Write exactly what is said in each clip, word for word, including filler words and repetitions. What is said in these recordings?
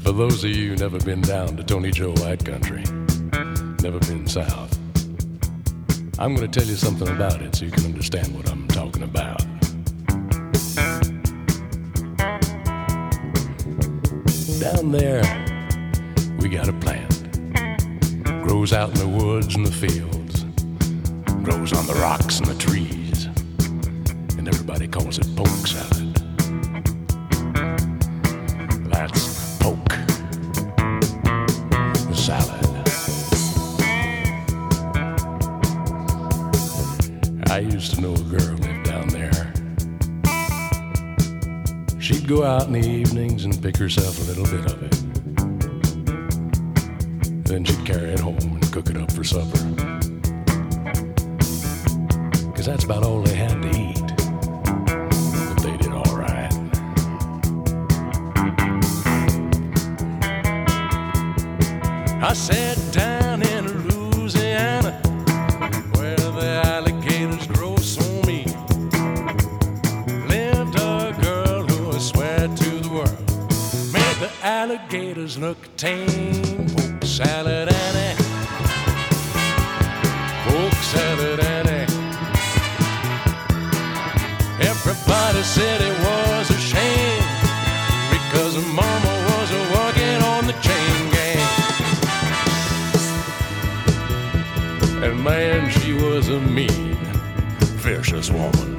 For those of you who never been down to Tony Joe White Country, never been south, I'm going to tell you something about it so you can understand what I'm talking about. Down there, we got a plant. Grows out in the woods and the fields. Grows on the rocks and the trees. And everybody calls it poke salad. That's poke salad. I used to know a girl lived down there. She'd go out in the evenings and pick herself a little bit of it. Then she'd carry it home and cook it up for supper. 'Cause that's about all they had to eat. But they did all right. I sat down in Louisiana, where the alligators grow so mean. Lived a girl who I swear to the world made the alligators look tame. Poke salad Annie, poke salad Annie. Everybody said it was a shame because her mama was working on the chain gang. And man, she was a mean, vicious woman.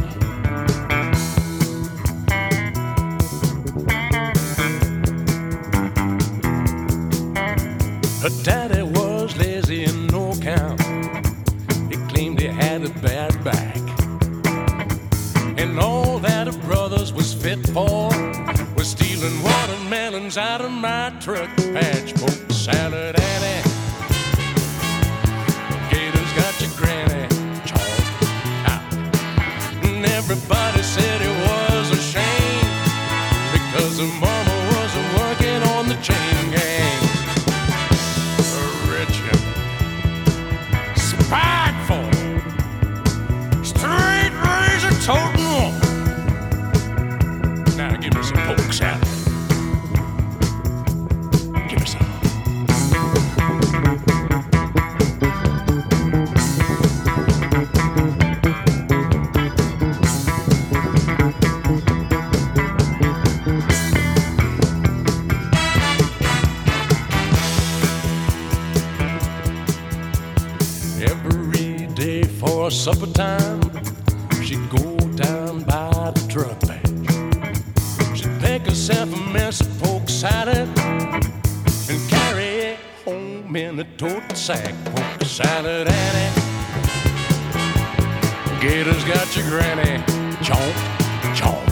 Her daddy was lazy and no count. He claimed he had a bad back. And all that her brothers was fit for was stealing watermelons out of my truck patch. Poke salad Annie, gators got your granny chalk out. And everybody said it was a shame because her mama was working on the chain gang. Rich and spiteful, straight razor toting woman. Now give me some poke salad. Give me some. Every day for supper time, she'd go down by the truck patch. She'd make herself a mess of poke salad and carry it home in a tote sack. Poke salad Annie, gators got your granny. Chomp, chomp.